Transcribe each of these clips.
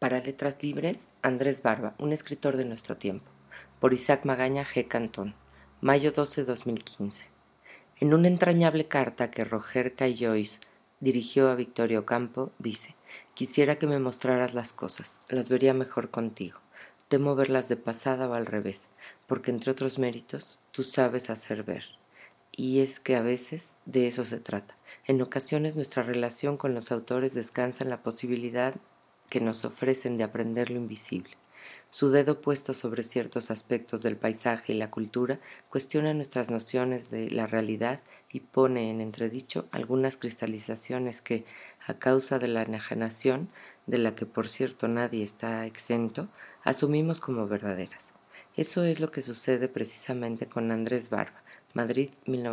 Para Letras Libres, Andrés Barba, un escritor de nuestro tiempo. Por Isaac Magaña G. Cantón. Mayo 12, 2015. En una entrañable carta que Roger Caillois dirigió a Victoria Ocampo, dice: «Quisiera que me mostraras las cosas, las vería mejor contigo. Temo verlas de pasada o al revés, porque entre otros méritos tú sabes hacer ver». Y es que a veces de eso se trata. En ocasiones nuestra relación con los autores descansa en la posibilidad que nos ofrecen de aprender lo invisible. Su dedo puesto sobre ciertos aspectos del paisaje y la cultura cuestiona nuestras nociones de la realidad y pone en entredicho algunas cristalizaciones que, a causa de la enajenación, de la que por cierto nadie está exento, asumimos como verdaderas. Eso es lo que sucede precisamente con Andrés Barba, Madrid,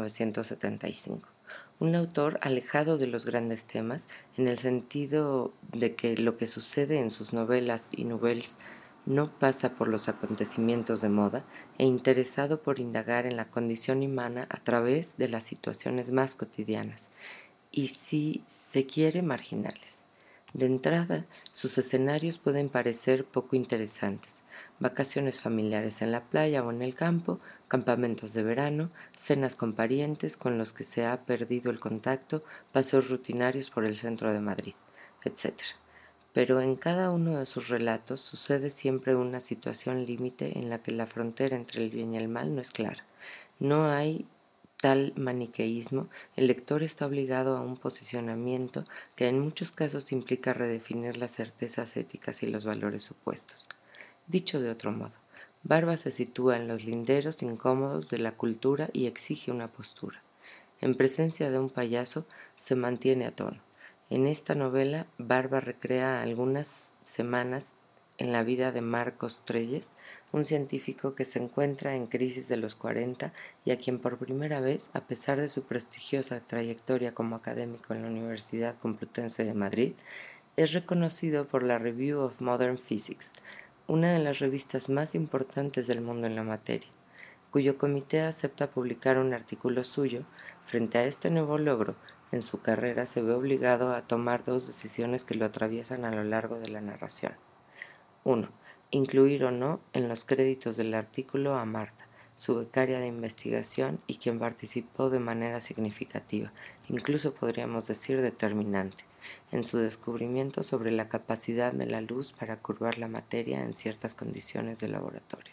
1975. Un autor alejado de los grandes temas, en el sentido de que lo que sucede en sus novelas y nouvelles no pasa por los acontecimientos de moda, e interesado por indagar en la condición humana a través de las situaciones más cotidianas, y si se quiere marginales. De entrada, sus escenarios pueden parecer poco interesantes: vacaciones familiares en la playa o en el campo, campamentos de verano, cenas con parientes con los que se ha perdido el contacto, paseos rutinarios por el centro de Madrid, etc. Pero en cada uno de sus relatos sucede siempre una situación límite en la que la frontera entre el bien y el mal no es clara. No hay tal maniqueísmo, el lector está obligado a un posicionamiento que en muchos casos implica redefinir las certezas éticas y los valores opuestos. Dicho de otro modo, Barba se sitúa en los linderos incómodos de la cultura y exige una postura. En presencia de un payaso se mantiene a tono. En esta novela, Barba recrea algunas semanas en la vida de Marcos Trelles, un científico que se encuentra en crisis de los 40 y a quien por primera vez, a pesar de su prestigiosa trayectoria como académico en la Universidad Complutense de Madrid, es reconocido por la Review of Modern Physics, una de las revistas más importantes del mundo en la materia, cuyo comité acepta publicar un artículo suyo. Frente a este nuevo logro en su carrera, se ve obligado a tomar dos decisiones que lo atraviesan a lo largo de la narración. 1. Incluir o no en los créditos del artículo a Marta, su becaria de investigación y quien participó de manera significativa, incluso podríamos decir determinante, en su descubrimiento sobre la capacidad de la luz para curvar la materia en ciertas condiciones de laboratorio.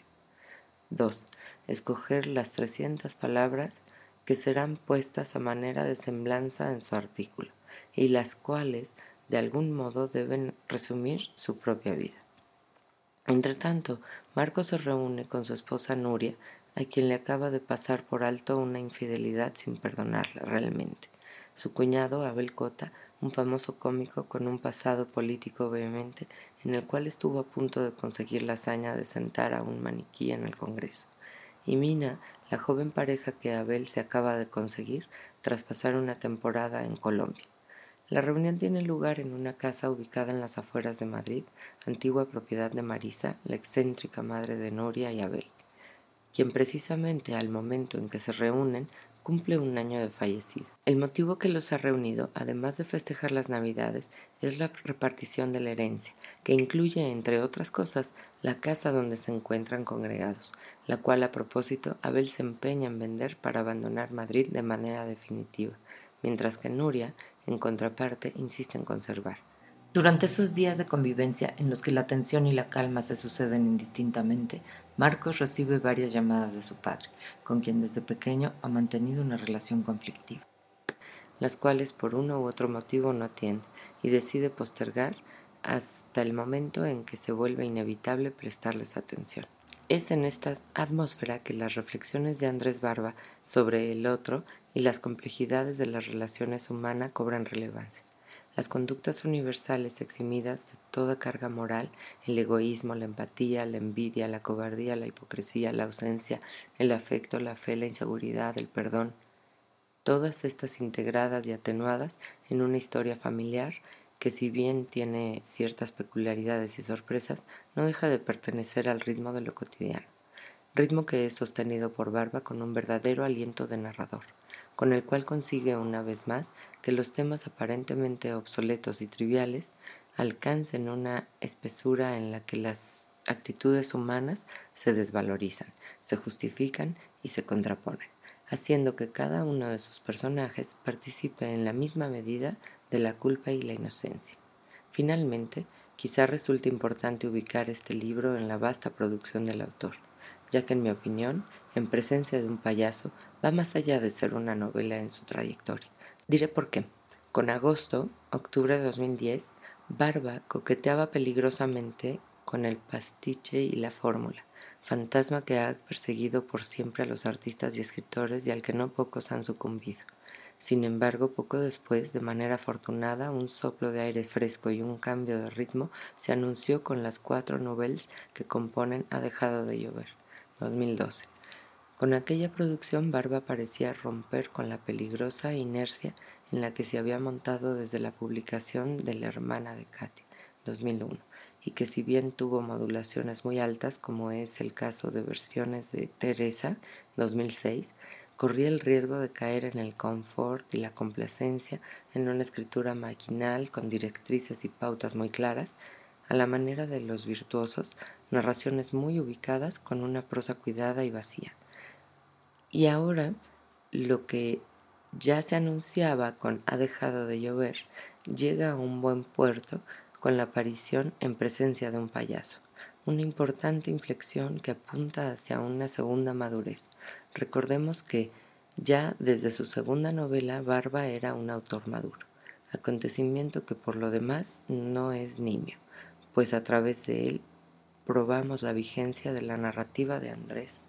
2. Escoger las 300 palabras que serán puestas a manera de semblanza en su artículo, y las cuales, de algún modo, deben resumir su propia vida. Entretanto, Marcos se reúne con su esposa Nuria, a quien le acaba de pasar por alto una infidelidad sin perdonarla realmente. Su cuñado, Abel Cota, un famoso cómico con un pasado político vehemente, en el cual estuvo a punto de conseguir la hazaña de sentar a un maniquí en el Congreso. Y Mina, la joven pareja que Abel se acaba de conseguir tras pasar una temporada en Colombia. La reunión tiene lugar en una casa ubicada en las afueras de Madrid, antigua propiedad de Marisa, la excéntrica madre de Nuria y Abel, quien precisamente al momento en que se reúnen cumple un año de fallecida. El motivo que los ha reunido, además de festejar las Navidades, es la repartición de la herencia, que incluye, entre otras cosas, la casa donde se encuentran congregados, la cual, a propósito, Abel se empeña en vender para abandonar Madrid de manera definitiva, mientras que Nuria, en contraparte, insiste en conservar. Durante esos días de convivencia en los que la tensión y la calma se suceden indistintamente, Marcos recibe varias llamadas de su padre, con quien desde pequeño ha mantenido una relación conflictiva, las cuales por uno u otro motivo no atiende y decide postergar hasta el momento en que se vuelve inevitable prestarles atención. Es en esta atmósfera que las reflexiones de Andrés Barba sobre el otro y las complejidades de las relaciones humanas cobran relevancia. Las conductas universales eximidas de toda carga moral, el egoísmo, la empatía, la envidia, la cobardía, la hipocresía, la ausencia, el afecto, la fe, la inseguridad, el perdón, todas estas integradas y atenuadas en una historia familiar que, si bien tiene ciertas peculiaridades y sorpresas, no deja de pertenecer al ritmo de lo cotidiano, ritmo que es sostenido por Barba con un verdadero aliento de narrador, con el cual consigue una vez más que los temas aparentemente obsoletos y triviales alcancen una espesura en la que las actitudes humanas se desvalorizan, se justifican y se contraponen, haciendo que cada uno de sus personajes participe en la misma medida de la culpa y la inocencia. Finalmente, quizá resulte importante ubicar este libro en la vasta producción del autor, ya que en mi opinión, En presencia de un payaso, va más allá de ser una novela en su trayectoria. Diré por qué. Con Agosto, octubre de 2010, Barba coqueteaba peligrosamente con el pastiche y la fórmula, fantasma que ha perseguido por siempre a los artistas y escritores y al que no pocos han sucumbido. Sin embargo, poco después, de manera afortunada, un soplo de aire fresco y un cambio de ritmo se anunció con las 4 novelas que componen Ha dejado de llover, 2012. Con aquella producción, Barba parecía romper con la peligrosa inercia en la que se había montado desde la publicación de La hermana de Katia, 2001, y que si bien tuvo modulaciones muy altas, como es el caso de versiones de Teresa, 2006, corría el riesgo de caer en el confort y la complacencia en una escritura maquinal con directrices y pautas muy claras, a la manera de los virtuosos, narraciones muy ubicadas con una prosa cuidada y vacía. Y ahora lo que ya se anunciaba con Ha dejado de llover llega a un buen puerto con la aparición En presencia de un payaso, una importante inflexión que apunta hacia una segunda madurez. Recordemos que ya desde su segunda novela Barba era un autor maduro, acontecimiento que por lo demás no es nimio, pues a través de él probamos la vigencia de la narrativa de Andrés